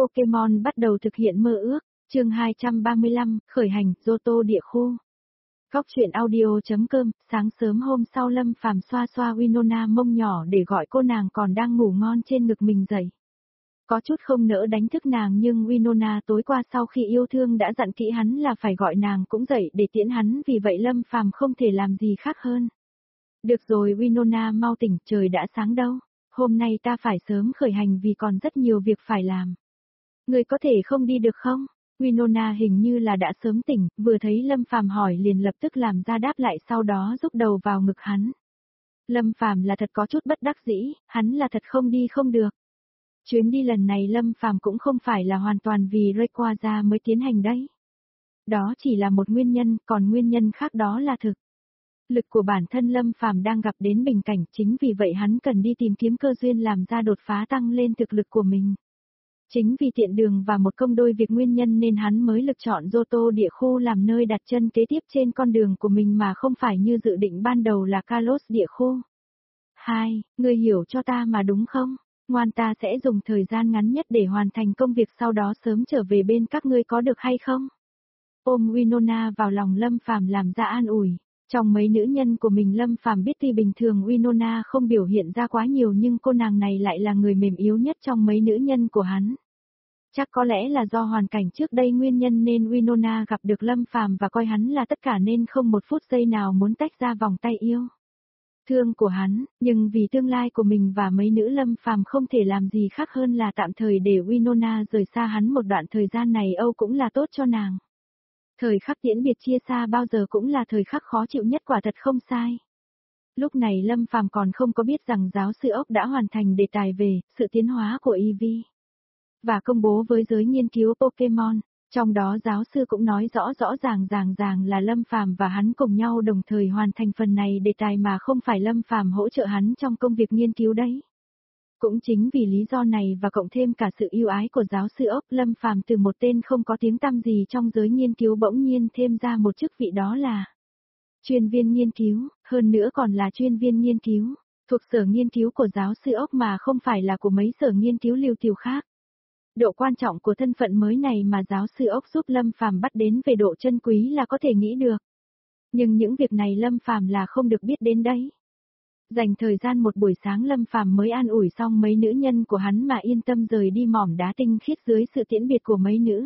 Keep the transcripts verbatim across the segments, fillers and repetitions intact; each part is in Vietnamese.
Pokemon bắt đầu thực hiện mơ ước, chương hai trăm ba mươi lăm, khởi hành, Johto địa khu. Góc truyện audio.com, sáng sớm hôm sau Lâm Phàm xoa xoa Winona mông nhỏ để gọi cô nàng còn đang ngủ ngon trên ngực mình dậy. Có chút không nỡ đánh thức nàng nhưng Winona tối qua sau khi yêu thương đã dặn kỹ hắn là phải gọi nàng cũng dậy để tiễn hắn, vì vậy Lâm Phàm không thể làm gì khác hơn. Được rồi Winona, mau tỉnh, trời đã sáng đâu. Hôm nay ta phải sớm khởi hành vì còn rất nhiều việc phải làm. Người có thể không đi được không? Winona hình như là đã sớm tỉnh, vừa thấy Lâm Phàm hỏi liền lập tức làm ra đáp lại, sau đó rúc đầu vào ngực hắn. Lâm Phàm là thật có chút bất đắc dĩ, hắn là thật không đi không được. Chuyến đi lần này Lâm Phàm cũng không phải là hoàn toàn vì Rayquaza mới tiến hành đấy. Đó chỉ là một nguyên nhân, còn nguyên nhân khác đó là thực lực của bản thân Lâm Phàm đang gặp đến bình cảnh, chính vì vậy hắn cần đi tìm kiếm cơ duyên làm ra đột phá tăng lên thực lực của mình. Chính vì tiện đường và một công đôi việc nguyên nhân nên hắn mới lựa chọn Johto địa khu làm nơi đặt chân kế tiếp trên con đường của mình mà không phải như dự định ban đầu là Kalos địa khu. Hai, ngươi hiểu cho ta mà đúng không? Ngoan, ta sẽ dùng thời gian ngắn nhất để hoàn thành công việc, sau đó sớm trở về bên các ngươi có được hay không? Ôm Winona vào lòng Lâm Phàm làm ra an ủi. Trong mấy nữ nhân của mình Lâm Phàm biết tuy bình thường Winona không biểu hiện ra quá nhiều nhưng cô nàng này lại là người mềm yếu nhất trong mấy nữ nhân của hắn. Chắc có lẽ là do hoàn cảnh trước đây nguyên nhân nên Winona gặp được Lâm Phàm và coi hắn là tất cả nên không một phút giây nào muốn tách ra vòng tay yêu thương của hắn, nhưng vì tương lai của mình và mấy nữ Lâm Phàm không thể làm gì khác hơn là tạm thời để Winona rời xa hắn một đoạn thời gian này, Âu cũng là tốt cho nàng. Thời khắc tiễn biệt chia xa bao giờ cũng là thời khắc khó chịu nhất, quả thật không sai. Lúc này Lâm Phàm còn không có biết rằng giáo sư ốc đã hoàn thành đề tài về sự tiến hóa của Eevee và công bố với giới nghiên cứu Pokemon. Trong đó giáo sư cũng nói rõ rõ ràng ràng ràng là Lâm Phàm và hắn cùng nhau đồng thời hoàn thành phần này đề tài mà không phải Lâm Phàm hỗ trợ hắn trong công việc nghiên cứu đấy. Cũng chính vì lý do này và cộng thêm cả sự yêu ái của giáo sư ốc, Lâm Phàm từ một tên không có tiếng tăm gì trong giới nghiên cứu bỗng nhiên thêm ra một chức vị, đó là chuyên viên nghiên cứu, hơn nữa còn là chuyên viên nghiên cứu, thuộc sở nghiên cứu của giáo sư ốc mà không phải là của mấy sở nghiên cứu liều tiều khác. Độ quan trọng của thân phận mới này mà giáo sư ốc giúp Lâm Phàm bắt đến về độ chân quý là có thể nghĩ được. Nhưng những việc này Lâm Phàm là không được biết đến đấy. Dành thời gian một buổi sáng Lâm Phàm mới an ủi xong mấy nữ nhân của hắn mà yên tâm rời đi mỏm đá tinh khiết dưới sự tiễn biệt của mấy nữ.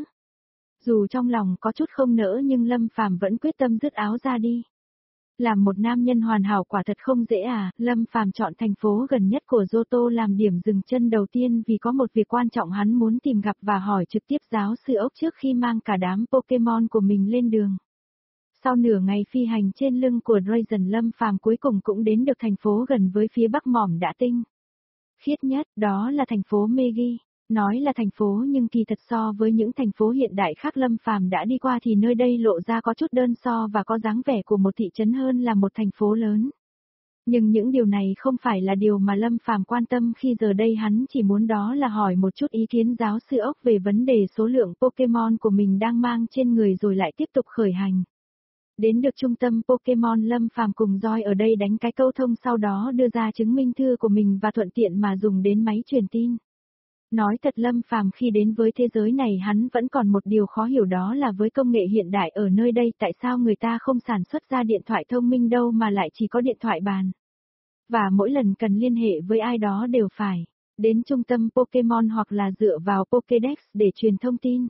Dù trong lòng có chút không nỡ nhưng Lâm Phàm vẫn quyết tâm dứt áo ra đi. Làm một nam nhân hoàn hảo quả thật không dễ à, Lâm Phàm chọn thành phố gần nhất của Johto làm điểm dừng chân đầu tiên vì có một việc quan trọng hắn muốn tìm gặp và hỏi trực tiếp giáo sư ốc trước khi mang cả đám Pokemon của mình lên đường. Sau nửa ngày phi hành trên lưng của Drazen, Lâm Phàm cuối cùng cũng đến được thành phố gần với phía bắc mỏm đá tinh khiết nhất, đó là thành phố Megi. Nói là thành phố nhưng kỳ thật so với những thành phố hiện đại khác Lâm Phàm đã đi qua thì nơi đây lộ ra có chút đơn so và có dáng vẻ của một thị trấn hơn là một thành phố lớn. Nhưng những điều này không phải là điều mà Lâm Phàm quan tâm khi giờ đây hắn chỉ muốn đó là hỏi một chút ý kiến giáo sư ốc về vấn đề số lượng Pokemon của mình đang mang trên người rồi lại tiếp tục khởi hành. Đến được trung tâm Pokemon, Lâm Phàm cùng Joy ở đây đánh cái câu thông, sau đó đưa ra chứng minh thư của mình và thuận tiện mà dùng đến máy truyền tin. Nói thật Lâm Phàm khi đến với thế giới này hắn vẫn còn một điều khó hiểu, đó là với công nghệ hiện đại ở nơi đây tại sao người ta không sản xuất ra điện thoại thông minh đâu mà lại chỉ có điện thoại bàn. Và mỗi lần cần liên hệ với ai đó đều phải đến trung tâm Pokemon hoặc là dựa vào Pokédex để truyền thông tin.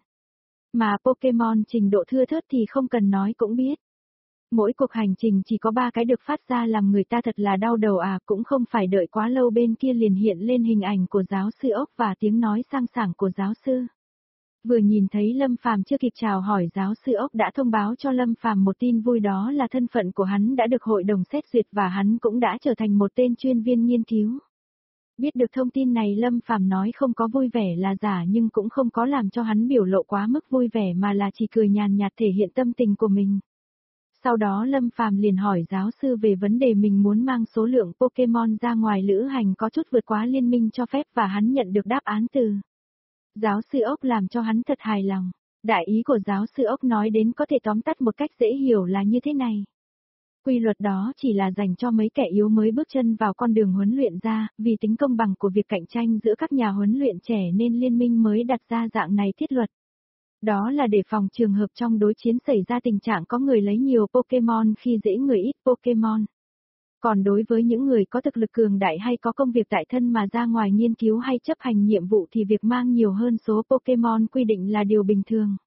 Mà Pokemon trình độ thưa thớt thì không cần nói cũng biết. Mỗi cuộc hành trình chỉ có ba cái được phát ra làm người ta thật là đau đầu à, cũng không phải đợi quá lâu bên kia liền hiện lên hình ảnh của giáo sư ốc và tiếng nói sang sảng của giáo sư. Vừa nhìn thấy Lâm Phàm chưa kịp chào hỏi, giáo sư ốc đã thông báo cho Lâm Phàm một tin vui, đó là thân phận của hắn đã được hội đồng xét duyệt và hắn cũng đã trở thành một tên chuyên viên nghiên cứu. Biết được thông tin này Lâm Phàm nói không có vui vẻ là giả nhưng cũng không có làm cho hắn biểu lộ quá mức vui vẻ mà là chỉ cười nhàn nhạt thể hiện tâm tình của mình. Sau đó Lâm Phàm liền hỏi giáo sư về vấn đề mình muốn mang số lượng Pokemon ra ngoài lữ hành có chút vượt quá liên minh cho phép và hắn nhận được đáp án từ giáo sư ốc làm cho hắn thật hài lòng. Đại ý của giáo sư ốc nói đến có thể tóm tắt một cách dễ hiểu là như thế này. Quy luật đó chỉ là dành cho mấy kẻ yếu mới bước chân vào con đường huấn luyện ra, vì tính công bằng của việc cạnh tranh giữa các nhà huấn luyện trẻ nên liên minh mới đặt ra dạng này thiết luật. Đó là để phòng trường hợp trong đối chiến xảy ra tình trạng có người lấy nhiều Pokemon khi dễ người ít Pokemon. Còn đối với những người có thực lực cường đại hay có công việc tại thân mà ra ngoài nghiên cứu hay chấp hành nhiệm vụ thì việc mang nhiều hơn số Pokemon quy định là điều bình thường.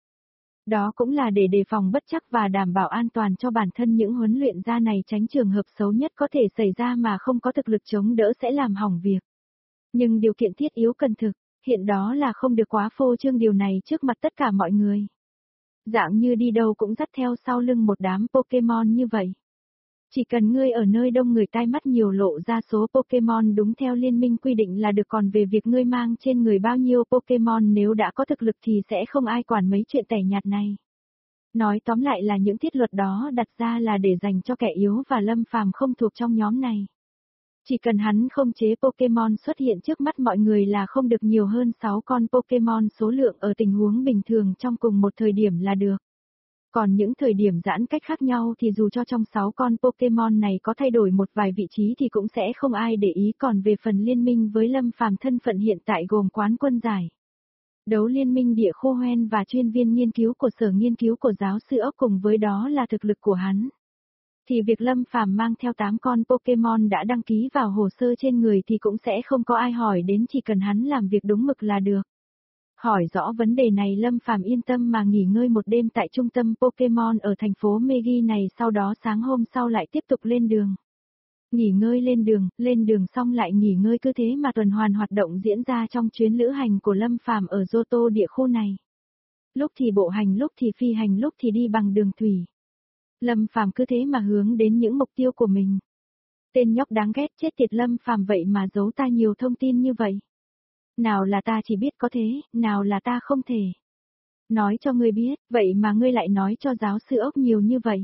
Đó cũng là để đề phòng bất trắc và đảm bảo an toàn cho bản thân những huấn luyện gia này, tránh trường hợp xấu nhất có thể xảy ra mà không có thực lực chống đỡ sẽ làm hỏng việc. Nhưng điều kiện thiết yếu cần thực hiện đó là không được quá phô trương điều này trước mặt tất cả mọi người. Dạng như đi đâu cũng dắt theo sau lưng một đám Pokemon như vậy. Chỉ cần ngươi ở nơi đông người tai mắt nhiều lộ ra số Pokemon đúng theo liên minh quy định là được, còn về việc ngươi mang trên người bao nhiêu Pokemon nếu đã có thực lực thì sẽ không ai quản mấy chuyện tẻ nhạt này. Nói tóm lại là những thiết luật đó đặt ra là để dành cho kẻ yếu và Lâm Phàm không thuộc trong nhóm này. Chỉ cần hắn không chế Pokemon xuất hiện trước mắt mọi người là không được nhiều hơn sáu con Pokemon số lượng ở tình huống bình thường trong cùng một thời điểm là được. Còn những thời điểm giãn cách khác nhau thì dù cho trong sáu con Pokemon này có thay đổi một vài vị trí thì cũng sẽ không ai để ý. Còn về phần liên minh với Lâm Phàm, thân phận hiện tại gồm quán quân giải đấu liên minh địa khô hoen và chuyên viên nghiên cứu của sở nghiên cứu của giáo sư ốc, cùng với đó là thực lực của hắn. Thì việc Lâm Phàm mang theo tám con Pokemon đã đăng ký vào hồ sơ trên người thì cũng sẽ không có ai hỏi đến, chỉ cần hắn làm việc đúng mực là được. Hỏi rõ vấn đề này, Lâm Phàm yên tâm mà nghỉ ngơi một đêm tại trung tâm Pokemon ở thành phố Megi này, sau đó sáng hôm sau lại tiếp tục lên đường. Nghỉ ngơi lên đường, lên đường xong lại nghỉ ngơi, cứ thế mà tuần hoàn hoạt động diễn ra trong chuyến lữ hành của Lâm Phàm ở Johto địa khu này. Lúc thì bộ hành, lúc thì phi hành, lúc thì đi bằng đường thủy. Lâm Phàm cứ thế mà hướng đến những mục tiêu của mình. Tên nhóc đáng ghét chết tiệt Lâm Phàm vậy mà giấu ta nhiều thông tin như vậy. Nào là ta chỉ biết có thế, nào là ta không thể nói cho ngươi biết, vậy mà ngươi lại nói cho giáo sư ốc nhiều như vậy.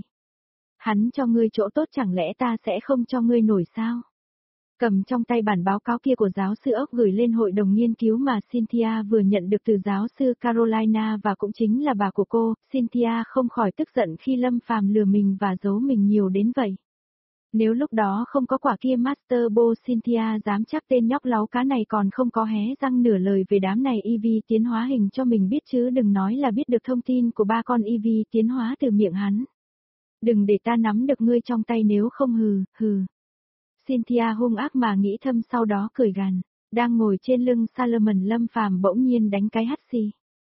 Hắn cho ngươi chỗ tốt chẳng lẽ ta sẽ không cho ngươi nổi sao? Cầm trong tay bản báo cáo kia của giáo sư ốc gửi lên hội đồng nghiên cứu mà Cynthia vừa nhận được từ giáo sư Carolina và cũng chính là bà của cô, Cynthia không khỏi tức giận khi Lâm Phàm lừa mình và giấu mình nhiều đến vậy. Nếu lúc đó không có quả kia Master Bo, Cynthia dám chắc tên nhóc láu cá này còn không có hé răng nửa lời về đám này e vê tiến hóa hình cho mình biết, chứ đừng nói là biết được thông tin của ba con e vê tiến hóa từ miệng hắn. Đừng để ta nắm được ngươi trong tay nếu không hừ, hừ. Cynthia hung ác mà nghĩ thầm, sau đó cười gằn. Đang ngồi trên lưng Salomon, Lâm Phàm bỗng nhiên đánh cái hắt xì.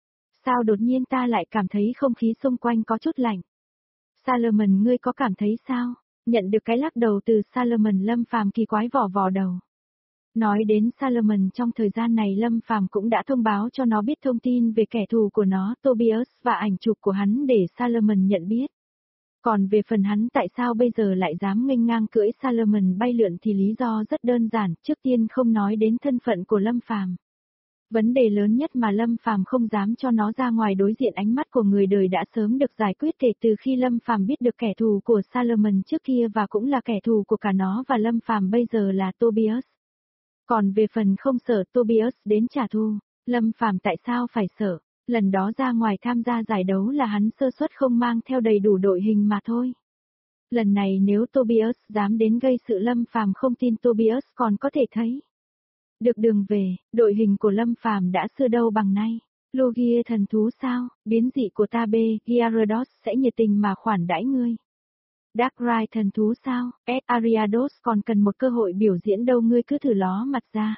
Sao đột nhiên ta lại cảm thấy không khí xung quanh có chút lạnh? Salomon, ngươi có cảm thấy sao? Nhận được cái lắc đầu từ Salomon, Lâm Phàm kỳ quái vò vò đầu. Nói đến Salomon, trong thời gian này Lâm Phàm cũng đã thông báo cho nó biết thông tin về kẻ thù của nó, Tobias, và ảnh chụp của hắn để Salomon nhận biết. Còn về phần hắn tại sao bây giờ lại dám nghênh ngang cưỡi Salomon bay lượn thì lý do rất đơn giản, trước tiên không nói đến thân phận của Lâm Phàm. Vấn đề lớn nhất mà Lâm Phàm không dám cho nó ra ngoài đối diện ánh mắt của người đời đã sớm được giải quyết kể từ khi Lâm Phàm biết được kẻ thù của Salomon trước kia và cũng là kẻ thù của cả nó và Lâm Phàm bây giờ là Tobias. Còn về phần không sợ Tobias đến trả thù, Lâm Phàm tại sao phải sợ? Lần đó ra ngoài tham gia giải đấu là hắn sơ suất không mang theo đầy đủ đội hình mà thôi. Lần này nếu Tobias dám đến gây sự, Lâm Phàm không tin Tobias còn có thể thấy được đường về. Đội hình của Lâm Phàm đã xưa đâu bằng nay. Logia thần thú sao? Biến dị của ta B, Gyarados sẽ nhiệt tình mà khoản đãi ngươi. Darkrai thần thú sao? S. Ariados còn cần một cơ hội biểu diễn đâu, ngươi cứ thử ló mặt ra.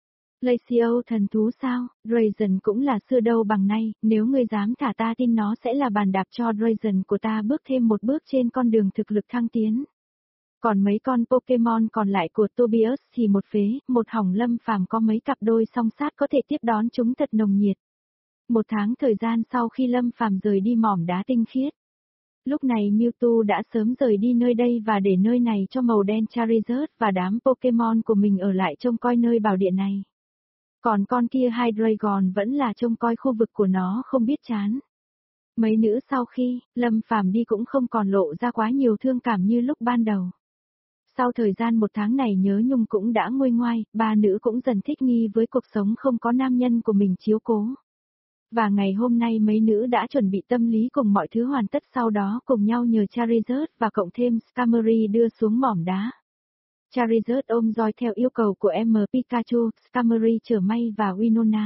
Glacio thần thú sao? Drazen cũng là xưa đâu bằng nay, nếu ngươi dám thả ta tin nó sẽ là bàn đạp cho Drazen của ta bước thêm một bước trên con đường thực lực thăng tiến. Còn mấy con Pokemon còn lại của Tobias thì một phế, một hỏng. Lâm Phàm có mấy cặp đôi song sát có thể tiếp đón chúng thật nồng nhiệt. Một tháng thời gian sau khi Lâm Phàm rời đi mỏm đá tinh khiết. Lúc này Mewtwo đã sớm rời đi nơi đây và để nơi này cho màu đen Charizard và đám Pokemon của mình ở lại trông coi nơi bảo địa này. Còn con kia Hydreigon vẫn là trông coi khu vực của nó không biết chán. Mấy nữ sau khi Lâm Phàm đi cũng không còn lộ ra quá nhiều thương cảm như lúc ban đầu. Sau thời gian một tháng này nhớ nhung cũng đã nguôi ngoai, ba nữ cũng dần thích nghi với cuộc sống không có nam nhân của mình chiếu cố. Và ngày hôm nay mấy nữ đã chuẩn bị tâm lý cùng mọi thứ hoàn tất, sau đó cùng nhau nhờ Charizard và cộng thêm Skarmory đưa xuống mỏm đá. Charizard ôm roi theo yêu cầu của em Pikachu, Skarmory chở May và Winona.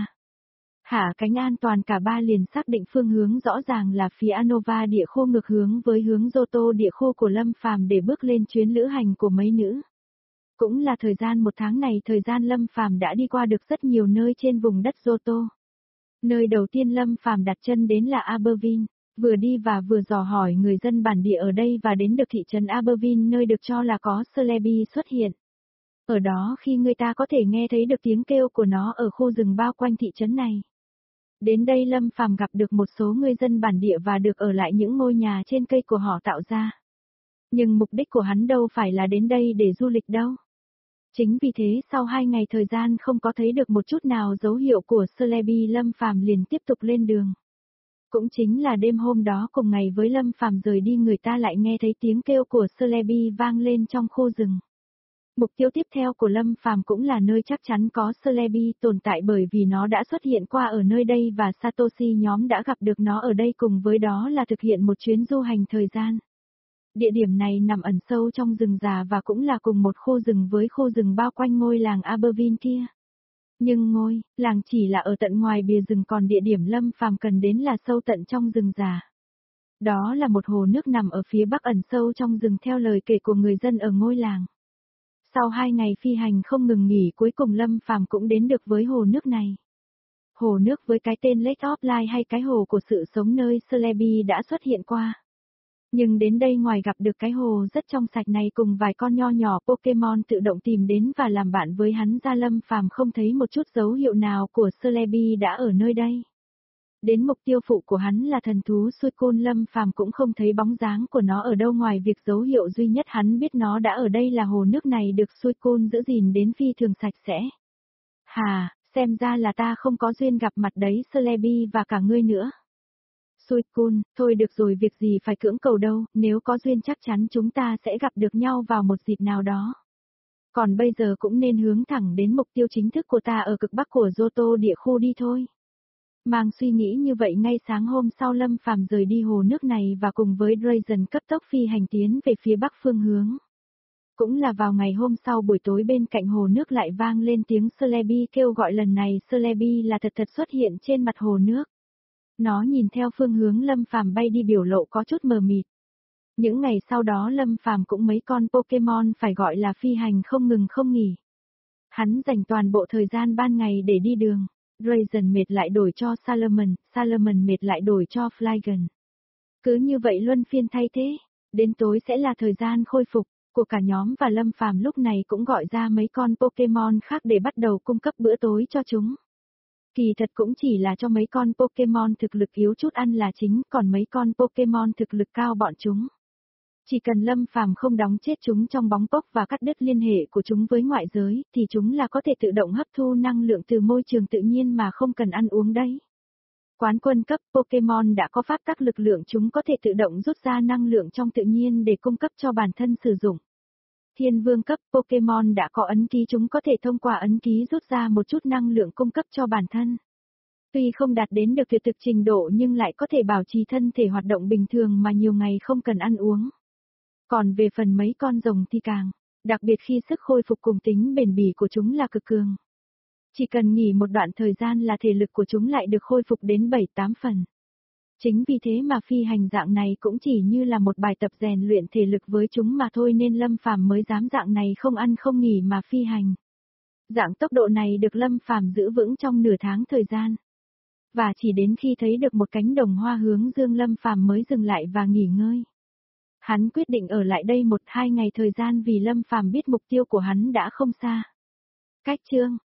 Hạ cánh an toàn, cả ba liền xác định phương hướng rõ ràng là phía Unova địa khu, ngược hướng với hướng Johto địa khu của Lâm Phàm để bước lên chuyến lữ hành của mấy nữ. Cũng là thời gian một tháng này, thời gian Lâm Phàm đã đi qua được rất nhiều nơi trên vùng đất Johto. Nơi đầu tiên Lâm Phàm đặt chân đến là Aberville, vừa đi và vừa dò hỏi người dân bản địa ở đây và đến được thị trấn Aberville, nơi được cho là có Celebi xuất hiện. Ở đó khi người ta có thể nghe thấy được tiếng kêu của nó ở khu rừng bao quanh thị trấn này. Đến đây Lâm Phàm gặp được một số người dân bản địa và được ở lại những ngôi nhà trên cây của họ tạo ra. Nhưng mục đích của hắn đâu phải là đến đây để du lịch đâu. Chính vì thế sau hai ngày thời gian không có thấy được một chút nào dấu hiệu của Celebi, Lâm Phàm liền tiếp tục lên đường. Cũng chính là đêm hôm đó cùng ngày với Lâm Phàm rời đi, người ta lại nghe thấy tiếng kêu của Celebi vang lên trong khu rừng. Mục tiêu tiếp theo của Lâm Phàm cũng là nơi chắc chắn có Celebi tồn tại, bởi vì nó đã xuất hiện qua ở nơi đây và Satoshi nhóm đã gặp được nó ở đây, cùng với đó là thực hiện một chuyến du hành thời gian. Địa điểm này nằm ẩn sâu trong rừng già và cũng là cùng một khu rừng với khu rừng bao quanh ngôi làng Aberville kia. Nhưng ngôi làng chỉ là ở tận ngoài bìa rừng, còn địa điểm Lâm Phàm cần đến là sâu tận trong rừng già. Đó là một hồ nước nằm ở phía bắc ẩn sâu trong rừng theo lời kể của người dân ở ngôi làng. Sau hai ngày phi hành không ngừng nghỉ, cuối cùng Lâm Phàm cũng đến được với hồ nước này. Hồ nước với cái tên Lake of Life hay cái hồ của sự sống, nơi Celebi đã xuất hiện qua. Nhưng đến đây ngoài gặp được cái hồ rất trong sạch này cùng vài con nho nhỏ Pokemon tự động tìm đến và làm bạn với hắn ra, Lâm Phàm không thấy một chút dấu hiệu nào của Celebi đã ở nơi đây. Đến mục tiêu phụ của hắn là thần thú Suicune, Lâm Phàm cũng không thấy bóng dáng của nó ở đâu, ngoài việc dấu hiệu duy nhất hắn biết nó đã ở đây là hồ nước này được Suicune giữ gìn đến phi thường sạch sẽ. Hà, xem ra là ta không có duyên gặp mặt đấy Celebi và cả ngươi nữa. Suicune, thôi được rồi, việc gì phải cưỡng cầu đâu, nếu có duyên chắc chắn chúng ta sẽ gặp được nhau vào một dịp nào đó. Còn bây giờ cũng nên hướng thẳng đến mục tiêu chính thức của ta ở cực bắc của Johto địa khu đi thôi. Mang suy nghĩ như vậy, ngay sáng hôm sau Lâm Phàm rời đi hồ nước này và cùng với Drazen cấp tốc phi hành tiến về phía bắc phương hướng. Cũng là vào ngày hôm sau buổi tối, bên cạnh hồ nước lại vang lên tiếng Celebi kêu gọi, lần này Celebi là thật thật xuất hiện trên mặt hồ nước. Nó nhìn theo phương hướng Lâm Phàm bay đi, biểu lộ có chút mờ mịt. Những ngày sau đó Lâm Phàm cũng mấy con Pokemon phải gọi là phi hành không ngừng không nghỉ. Hắn dành toàn bộ thời gian ban ngày để đi đường. Drazen mệt lại đổi cho Salomon, Salomon mệt lại đổi cho Flygon. Cứ như vậy luân phiên thay thế, đến tối sẽ là thời gian khôi phục của cả nhóm, và Lâm Phàm lúc này cũng gọi ra mấy con Pokemon khác để bắt đầu cung cấp bữa tối cho chúng. Kỳ thật cũng chỉ là cho mấy con Pokemon thực lực yếu chút ăn là chính, còn mấy con Pokemon thực lực cao bọn chúng. Chỉ cần Lâm Phàm không đóng chết chúng trong bóng cốc và cắt đứt liên hệ của chúng với ngoại giới, thì chúng là có thể tự động hấp thu năng lượng từ môi trường tự nhiên mà không cần ăn uống đấy. Quán quân cấp Pokemon đã có pháp tắc lực lượng, chúng có thể tự động rút ra năng lượng trong tự nhiên để cung cấp cho bản thân sử dụng. Thiên vương cấp Pokemon đã có ấn ký, chúng có thể thông qua ấn ký rút ra một chút năng lượng cung cấp cho bản thân. Tuy không đạt đến được tuyệt thực trình độ nhưng lại có thể bảo trì thân thể hoạt động bình thường mà nhiều ngày không cần ăn uống. Còn về phần mấy con rồng thì càng, đặc biệt khi sức khôi phục cùng tính bền bỉ của chúng là cực cường. Chỉ cần nghỉ một đoạn thời gian là thể lực của chúng lại được khôi phục đến bảy tám phần. Chính vì thế mà phi hành dạng này cũng chỉ như là một bài tập rèn luyện thể lực với chúng mà thôi, nên Lâm Phàm mới dám dạng này không ăn không nghỉ mà phi hành. Dạng tốc độ này được Lâm Phàm giữ vững trong nửa tháng thời gian. Và chỉ đến khi thấy được một cánh đồng hoa hướng dương Lâm Phàm mới dừng lại và nghỉ ngơi. Hắn quyết định ở lại đây một hai ngày thời gian vì Lâm Phàm biết mục tiêu của hắn đã không xa. Cách chương